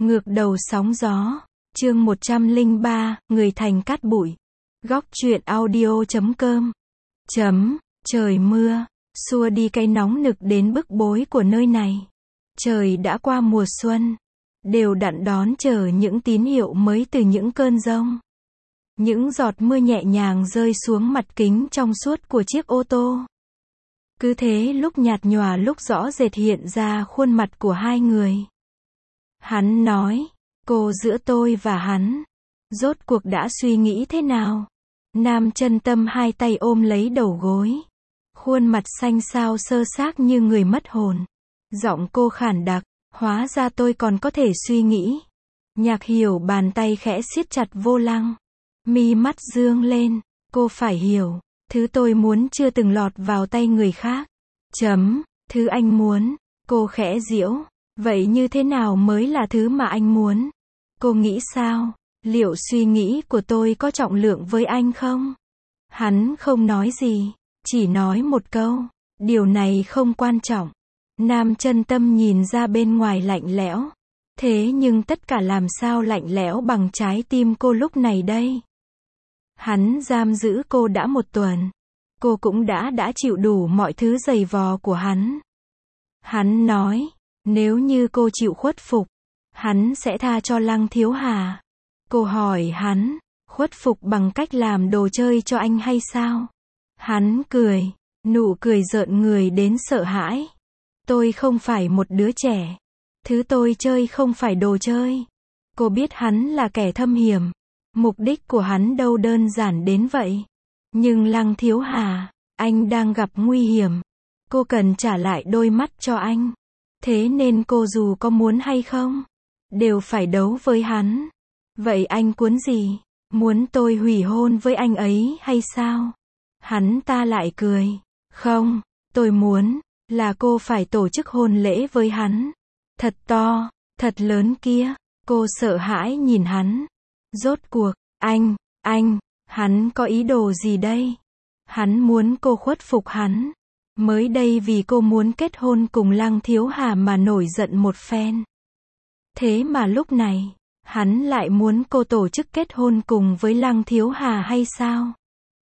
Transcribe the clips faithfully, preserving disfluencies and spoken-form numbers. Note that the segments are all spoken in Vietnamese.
Ngược đầu sóng gió, chương một trăm lẻ ba, người thành cát bụi. Góc truyện audio chấm com. Chấm, trời mưa, xua đi cái nóng nực đến bức bối của nơi này. Trời đã qua mùa xuân, đều đặn đón chờ những tín hiệu mới từ những cơn giông. Những giọt mưa nhẹ nhàng rơi xuống mặt kính trong suốt của chiếc ô tô. Cứ thế lúc nhạt nhòa lúc rõ rệt hiện ra khuôn mặt của hai người. Hắn nói, cô giữa tôi và hắn, rốt cuộc đã suy nghĩ thế nào? Nam chân tâm hai tay ôm lấy đầu gối. Khuôn mặt xanh xao sơ xác như người mất hồn. Giọng cô khản đặc, hóa ra tôi còn có thể suy nghĩ. Nhạc hiểu bàn tay khẽ siết chặt vô lăng. Mi mắt dương lên, cô phải hiểu, thứ tôi muốn chưa từng lọt vào tay người khác. Chấm, thứ anh muốn, cô khẽ giễu. Vậy như thế nào mới là thứ mà anh muốn? Cô nghĩ sao? Liệu suy nghĩ của tôi có trọng lượng với anh không? Hắn không nói gì, chỉ nói một câu, điều này không quan trọng. Nam chân tâm nhìn ra bên ngoài lạnh lẽo. Thế nhưng tất cả làm sao lạnh lẽo bằng trái tim cô lúc này đây? Hắn giam giữ cô đã một tuần. Cô cũng đã đã chịu đủ mọi thứ giày vò của hắn. Hắn nói, nếu như cô chịu khuất phục, hắn sẽ tha cho Lăng Thiếu Hà. Cô hỏi hắn, khuất phục bằng cách làm đồ chơi cho anh hay sao? Hắn cười, nụ cười rợn người đến sợ hãi. Tôi không phải một đứa trẻ. Thứ tôi chơi không phải đồ chơi. Cô biết hắn là kẻ thâm hiểm. Mục đích của hắn đâu đơn giản đến vậy. Nhưng Lăng Thiếu Hà, anh đang gặp nguy hiểm. Cô cần trả lại đôi mắt cho anh. Thế nên cô dù có muốn hay không, đều phải đấu với hắn. Vậy anh muốn gì? Muốn tôi hủy hôn với anh ấy hay sao? Hắn ta lại cười. Không, tôi muốn là cô phải tổ chức hôn lễ với hắn. Thật to, thật lớn kia. Cô sợ hãi nhìn hắn. Rốt cuộc, anh, anh, hắn có ý đồ gì đây? Hắn muốn cô khuất phục hắn. Mới đây vì cô muốn kết hôn cùng Lăng Thiếu Hà mà nổi giận một phen. Thế mà lúc này, hắn lại muốn cô tổ chức kết hôn cùng với Lăng Thiếu Hà hay sao?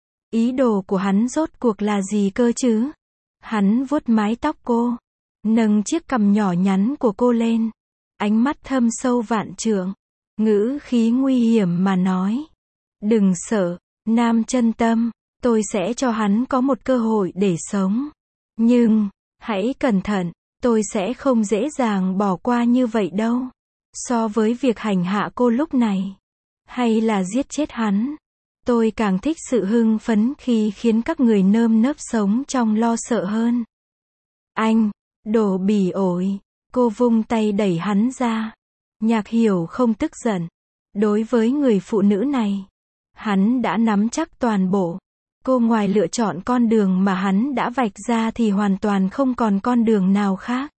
Ý đồ của hắn rốt cuộc là gì cơ chứ? Hắn vuốt mái tóc cô, nâng chiếc cằm nhỏ nhắn của cô lên. Ánh mắt thâm sâu vạn trượng, ngữ khí nguy hiểm mà nói. Đừng sợ, Nam chân tâm, tôi sẽ cho hắn có một cơ hội để sống. Nhưng, hãy cẩn thận, tôi sẽ không dễ dàng bỏ qua như vậy đâu. So với việc hành hạ cô lúc này, hay là giết chết hắn, tôi càng thích sự hưng phấn khi khiến các người nơm nớp sống trong lo sợ hơn. Anh, đồ bỉ ổi, cô vung tay đẩy hắn ra. Nhạc hiểu không tức giận. Đối với người phụ nữ này, hắn đã nắm chắc toàn bộ. Cô ngoài lựa chọn con đường mà hắn đã vạch ra thì hoàn toàn không còn con đường nào khác.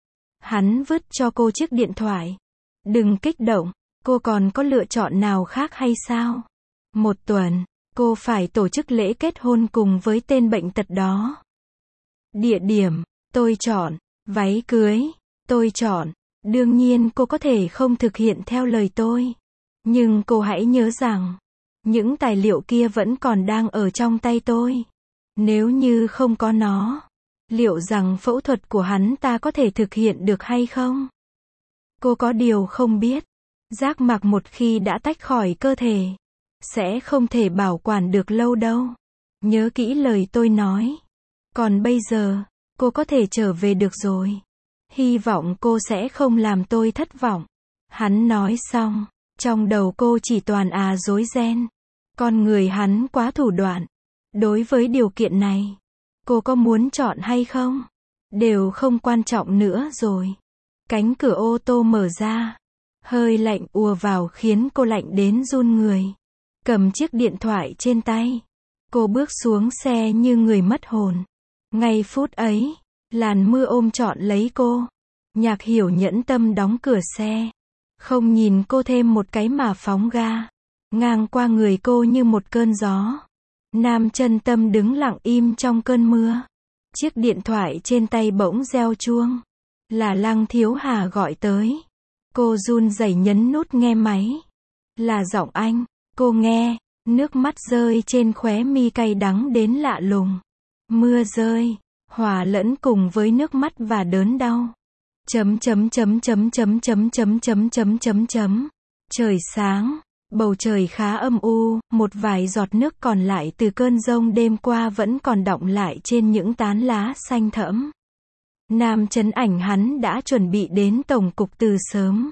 Hắn vứt cho cô chiếc điện thoại. Đừng kích động, cô còn có lựa chọn nào khác hay sao? Một tuần, cô phải tổ chức lễ kết hôn cùng với tên bệnh tật đó. Địa điểm, tôi chọn. Váy cưới, tôi chọn. Đương nhiên cô có thể không thực hiện theo lời tôi. Nhưng cô hãy nhớ rằng, những tài liệu kia vẫn còn đang ở trong tay tôi. Nếu như không có nó, liệu rằng phẫu thuật của hắn ta có thể thực hiện được hay không? Cô có điều không biết, giác mạc một khi đã tách khỏi cơ thể, sẽ không thể bảo quản được lâu đâu. Nhớ kỹ lời tôi nói. Còn bây giờ, cô có thể trở về được rồi. Hy vọng cô sẽ không làm tôi thất vọng. Hắn nói xong, trong đầu cô chỉ toàn à rối ren. Con người hắn quá thủ đoạn. Đối với điều kiện này, cô có muốn chọn hay không? Đều không quan trọng nữa rồi. Cánh cửa ô tô mở ra. Hơi lạnh ùa vào khiến cô lạnh đến run người. Cầm chiếc điện thoại trên tay. Cô bước xuống xe như người mất hồn. Ngay phút ấy, làn mưa ôm trọn lấy cô. Nhạc hiểu nhẫn tâm đóng cửa xe. Không nhìn cô thêm một cái mà phóng ga. Ngang qua người cô như một cơn gió. Nam chân tâm đứng lặng im trong cơn mưa. Chiếc điện thoại trên tay bỗng reo chuông. Là Lăng Thiếu Hà gọi tới. Cô run rẩy nhấn nút nghe máy. Là giọng anh. Cô nghe, nước mắt rơi trên khóe mi cay đắng đến lạ lùng. Mưa rơi, hòa lẫn cùng với nước mắt và đớn đau. Chấm chấm chấm chấm chấm chấm chấm chấm chấm chấm chấm. Trời sáng, bầu trời khá âm u, một vài giọt nước còn lại từ cơn giông đêm qua vẫn còn đọng lại trên những tán lá xanh thẫm. Nam Chấn Ảnh hắn đã chuẩn bị đến tổng cục từ sớm.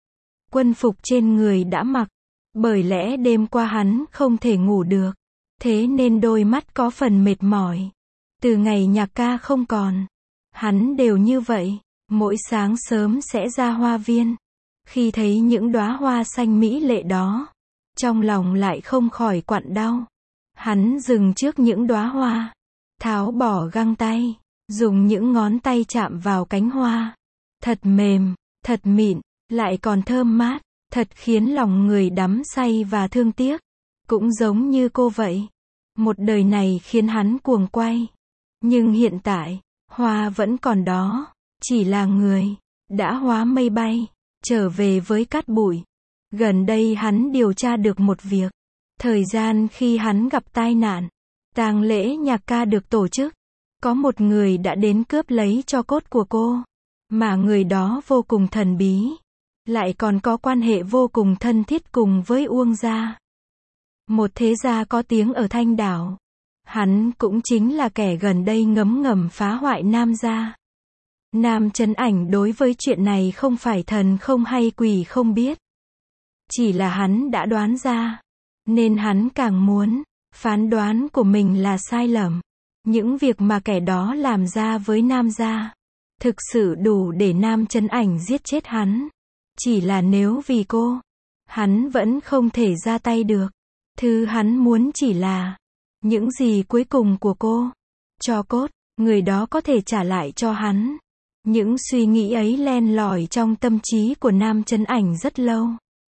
Quân phục trên người đã mặc, bởi lẽ đêm qua hắn không thể ngủ được, thế nên đôi mắt có phần mệt mỏi. Từ ngày Nhạc ca không còn, hắn đều như vậy, mỗi sáng sớm sẽ ra hoa viên. Khi thấy những đóa hoa xanh mỹ lệ đó, trong lòng lại không khỏi quặn đau. Hắn dừng trước những đóa hoa, tháo bỏ găng tay, dùng những ngón tay chạm vào cánh hoa. Thật mềm, thật mịn, lại còn thơm mát, thật khiến lòng người đắm say và thương tiếc. Cũng giống như cô vậy. Một đời này khiến hắn cuồng quay. Nhưng hiện tại, hoa vẫn còn đó, chỉ là người đã hóa mây bay, trở về với cát bụi. Gần đây hắn điều tra được một việc. Thời gian khi hắn gặp tai nạn, tang lễ Nhạc ca được tổ chức, có một người đã đến cướp lấy tro cốt của cô, mà người đó vô cùng thần bí, lại còn có quan hệ vô cùng thân thiết cùng với Uông gia, một thế gia có tiếng ở Thanh Đảo. Hắn cũng chính là kẻ gần đây ngấm ngầm phá hoại Nam gia. Nam Chấn Ảnh đối với chuyện này không phải thần không hay quỷ không biết, chỉ là hắn đã đoán ra, nên hắn càng muốn phán đoán của mình là sai lầm. Những việc mà kẻ đó làm ra với Nam gia, thực sự đủ để Nam Chấn Ảnh giết chết hắn. Chỉ là nếu vì cô, hắn vẫn không thể ra tay được. Thứ hắn muốn chỉ là những gì cuối cùng của cô. Tro cốt, người đó có thể trả lại cho hắn. Những suy nghĩ ấy len lỏi trong tâm trí của Nam Chấn Ảnh rất lâu.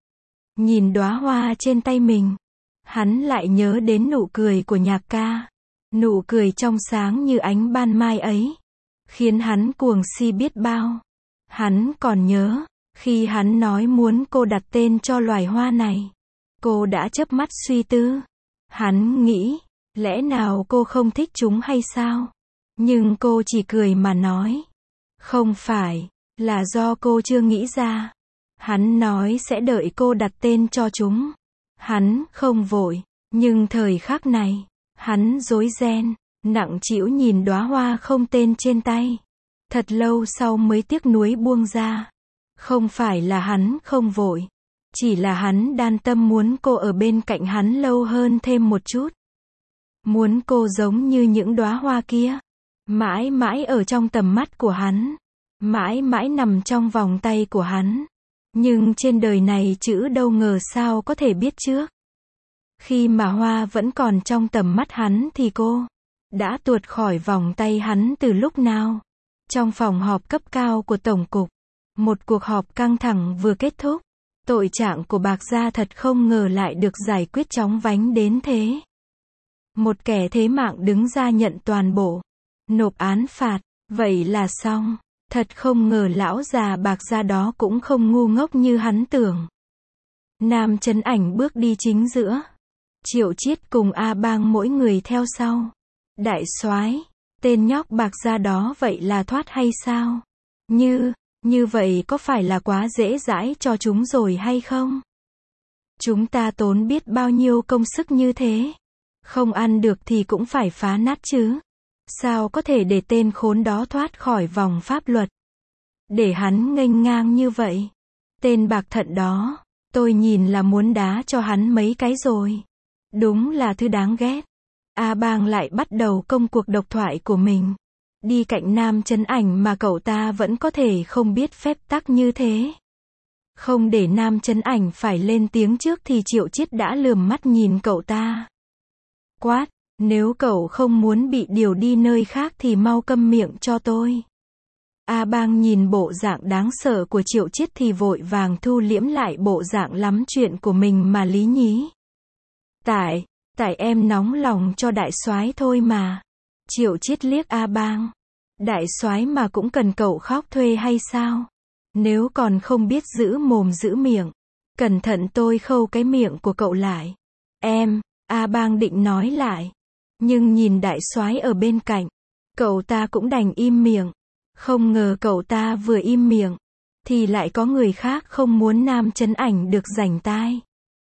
Nhìn đóa hoa trên tay mình, hắn lại nhớ đến nụ cười của Nhạc ca. Nụ cười trong sáng như ánh ban mai ấy, khiến hắn cuồng si biết bao. Hắn còn nhớ, khi hắn nói muốn cô đặt tên cho loài hoa này, cô đã chớp mắt suy tư. Hắn nghĩ, lẽ nào cô không thích chúng hay sao? Nhưng cô chỉ cười mà nói, không phải, là do cô chưa nghĩ ra. Hắn nói sẽ đợi cô đặt tên cho chúng. Hắn không vội, nhưng thời khắc này, hắn rối ren, nặng trĩu nhìn đóa hoa không tên trên tay. Thật lâu sau mới tiếc nuối buông ra. Không phải là hắn không vội, chỉ là hắn đan tâm muốn cô ở bên cạnh hắn lâu hơn thêm một chút. Muốn cô giống như những đóa hoa kia, mãi mãi ở trong tầm mắt của hắn, mãi mãi nằm trong vòng tay của hắn. Nhưng trên đời này chữ đâu ngờ sao có thể biết trước. Khi mà hoa vẫn còn trong tầm mắt hắn thì cô đã tuột khỏi vòng tay hắn từ lúc nào. Trong phòng họp cấp cao của Tổng cục, một cuộc họp căng thẳng vừa kết thúc. Tội trạng của Bạc gia thật không ngờ lại được giải quyết chóng vánh đến thế. Một kẻ thế mạng đứng ra nhận toàn bộ, nộp án phạt, vậy là xong. Thật không ngờ lão già Bạc gia đó cũng không ngu ngốc như hắn tưởng. Nam Chấn Ảnh bước đi chính giữa, Triệu Chiết cùng A Bang mỗi người theo sau. Đại soái, tên nhóc Bạc gia đó vậy là thoát hay sao? Như, như vậy có phải là quá dễ dãi cho chúng rồi hay không? Chúng ta tốn biết bao nhiêu công sức như thế. Không ăn được thì cũng phải phá nát chứ. Sao có thể để tên khốn đó thoát khỏi vòng pháp luật? Để hắn nghênh ngang như vậy. Tên bạc thận đó, tôi nhìn là muốn đá cho hắn mấy cái rồi. Đúng là thứ đáng ghét. A Bang lại bắt đầu công cuộc độc thoại của mình. Đi cạnh Nam Chấn Ảnh mà cậu ta vẫn có thể không biết phép tắc như thế. Không để Nam Chấn Ảnh phải lên tiếng trước thì Triệu Chiết đã lườm mắt nhìn cậu ta. Quát, nếu cậu không muốn bị điều đi nơi khác thì mau câm miệng cho tôi. A Bang nhìn bộ dạng đáng sợ của Triệu Chiết thì vội vàng thu liễm lại bộ dạng lắm chuyện của mình mà lý nhí. Tại, tại em nóng lòng cho đại soái thôi mà. Triệu Chiết liếc A Bang. Đại soái mà cũng cần cậu khóc thuê hay sao? Nếu còn không biết giữ mồm giữ miệng, cẩn thận tôi khâu cái miệng của cậu lại. Em, A Bang định nói lại. Nhưng nhìn đại soái ở bên cạnh, cậu ta cũng đành im miệng. Không ngờ cậu ta vừa im miệng, thì lại có người khác không muốn Nam Chấn Ảnh được rảnh tai.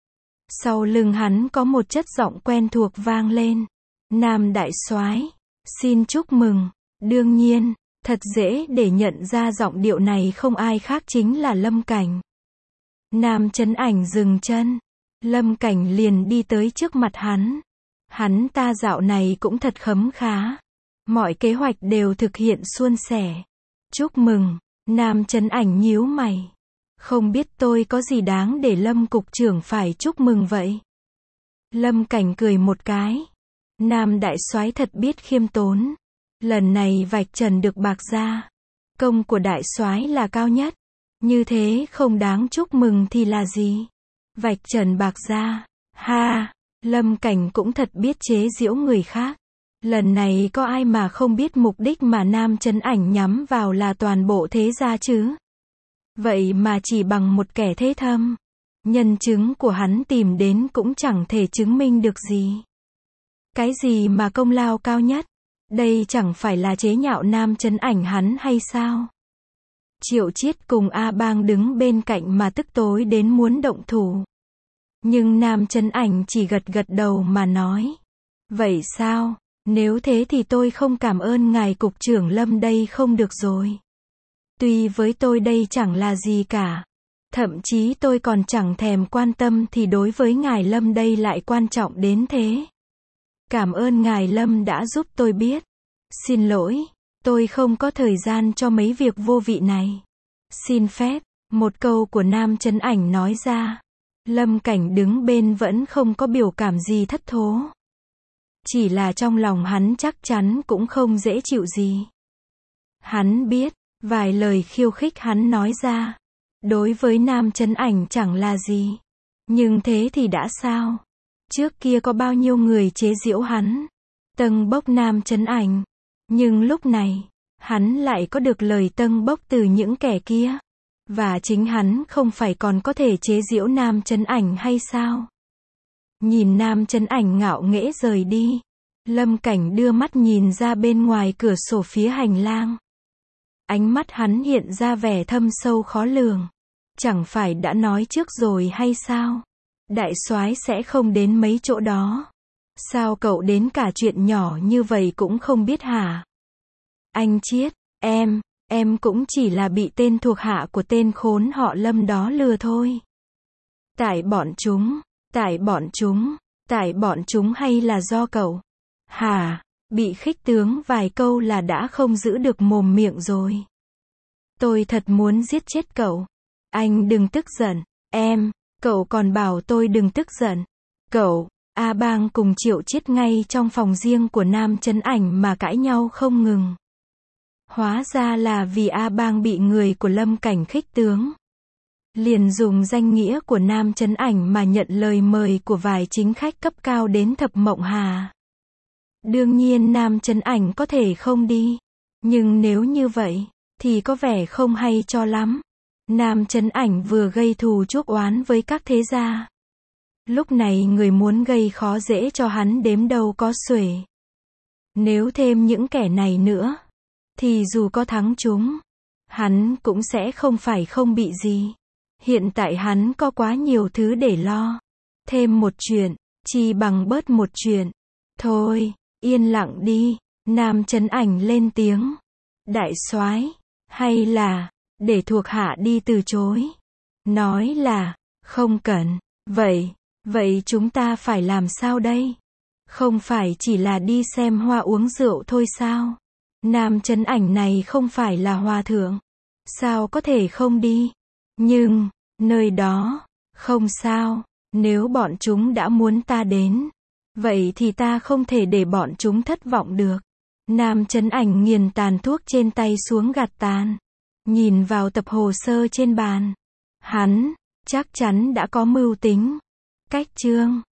Sau lưng hắn có một chất giọng quen thuộc vang lên. Nam đại soái, xin chúc mừng. Đương nhiên, thật dễ để nhận ra giọng điệu này không ai khác chính là Lâm Cảnh. Nam Chấn Ảnh dừng chân. Lâm Cảnh liền đi tới trước mặt hắn. Hắn ta dạo này cũng thật khấm khá. Mọi kế hoạch đều thực hiện suôn sẻ. Chúc mừng. Nam Chấn Ảnh nhíu mày. Không biết tôi có gì đáng để Lâm cục trưởng phải chúc mừng vậy? Lâm Cảnh cười một cái. Nam đại soái thật biết khiêm tốn. Lần này vạch trần được Bạc Gia. Công của đại soái là cao nhất. Như thế không đáng chúc mừng thì là gì? Vạch trần Bạc Gia. Ha, Lâm Cảnh cũng thật biết chế giễu người khác. Lần này có ai mà không biết mục đích mà Nam Chấn Ảnh nhắm vào là toàn bộ thế gia chứ? Vậy mà chỉ bằng một kẻ thế thâm, nhân chứng của hắn tìm đến cũng chẳng thể chứng minh được gì. Cái gì mà công lao cao nhất? Đây chẳng phải là chế nhạo Nam Chấn Ảnh hắn hay sao? Triệu Chiết cùng A Bang đứng bên cạnh mà tức tối đến muốn động thủ. Nhưng Nam Chấn Ảnh chỉ gật gật đầu mà nói. Vậy sao? Nếu thế thì tôi không cảm ơn ngài cục trưởng Lâm đây không được rồi. Tuy với tôi đây chẳng là gì cả. Thậm chí tôi còn chẳng thèm quan tâm thì đối với ngài Lâm đây lại quan trọng đến thế. Cảm ơn ngài Lâm đã giúp tôi biết. Xin lỗi, tôi không có thời gian cho mấy việc vô vị này. Xin phép, một câu của Nam Chấn Ảnh nói ra. Lâm Cảnh đứng bên vẫn không có biểu cảm gì thất thố. Chỉ là trong lòng hắn chắc chắn cũng không dễ chịu gì. Hắn biết, vài lời khiêu khích hắn nói ra, đối với Nam Chấn Ảnh chẳng là gì. Nhưng thế thì đã sao? Trước kia có bao nhiêu người chế giễu hắn, tâng bốc Nam Chấn Ảnh. Nhưng lúc này, hắn lại có được lời tâng bốc từ những kẻ kia. Và chính hắn không phải còn có thể chế giễu Nam Chấn Ảnh hay sao? Nhìn Nam Chấn Ảnh ngạo nghễ rời đi, Lâm Cảnh đưa mắt nhìn ra bên ngoài cửa sổ phía hành lang. Ánh mắt hắn hiện ra vẻ thâm sâu khó lường. Chẳng phải đã nói trước rồi hay sao? Đại soái sẽ không đến mấy chỗ đó. Sao cậu đến cả chuyện nhỏ như vậy cũng không biết hả? Anh Chiết, em, em cũng chỉ là bị tên thuộc hạ của tên khốn họ Lâm đó lừa thôi. Tại bọn chúng, tại bọn chúng, tại bọn chúng hay là do cậu? Hả, bị khích tướng vài câu là đã không giữ được mồm miệng rồi. Tôi thật muốn giết chết cậu. Anh đừng tức giận, em, cậu còn bảo tôi đừng tức giận. Cậu, A Bang cùng Triệu Chiết ngay trong phòng riêng của Nam Chấn Ảnh mà cãi nhau không ngừng. Hóa ra là vì A Bang bị người của Lâm Cảnh khích tướng. Liền dùng danh nghĩa của Nam Chấn Ảnh mà nhận lời mời của vài chính khách cấp cao đến Thập Mộng Hà. Đương nhiên Nam Chấn Ảnh có thể không đi. Nhưng nếu như vậy, thì có vẻ không hay cho lắm. Nam Chấn Ảnh vừa gây thù chuốc oán với các thế gia. Lúc này người muốn gây khó dễ cho hắn đếm đâu có xuể. Nếu thêm những kẻ này nữa, thì dù có thắng chúng, hắn cũng sẽ không phải không bị gì. Hiện tại hắn có quá nhiều thứ để lo. Thêm một chuyện, chi bằng bớt một chuyện. Thôi, yên lặng đi. Nam Chấn Ảnh lên tiếng. Đại soái, hay là, để thuộc hạ đi từ chối. Nói là, không cần. Vậy, vậy chúng ta phải làm sao đây? Không phải chỉ là đi xem hoa uống rượu thôi sao? Nam Chấn Ảnh này không phải là hòa thượng. Sao có thể không đi? Nhưng, nơi đó, không sao. Nếu bọn chúng đã muốn ta đến, vậy thì ta không thể để bọn chúng thất vọng được. Nam Chấn Ảnh nghiền tàn thuốc trên tay xuống gạt tàn. Nhìn vào tập hồ sơ trên bàn. Hắn, chắc chắn đã có mưu tính. Cách chương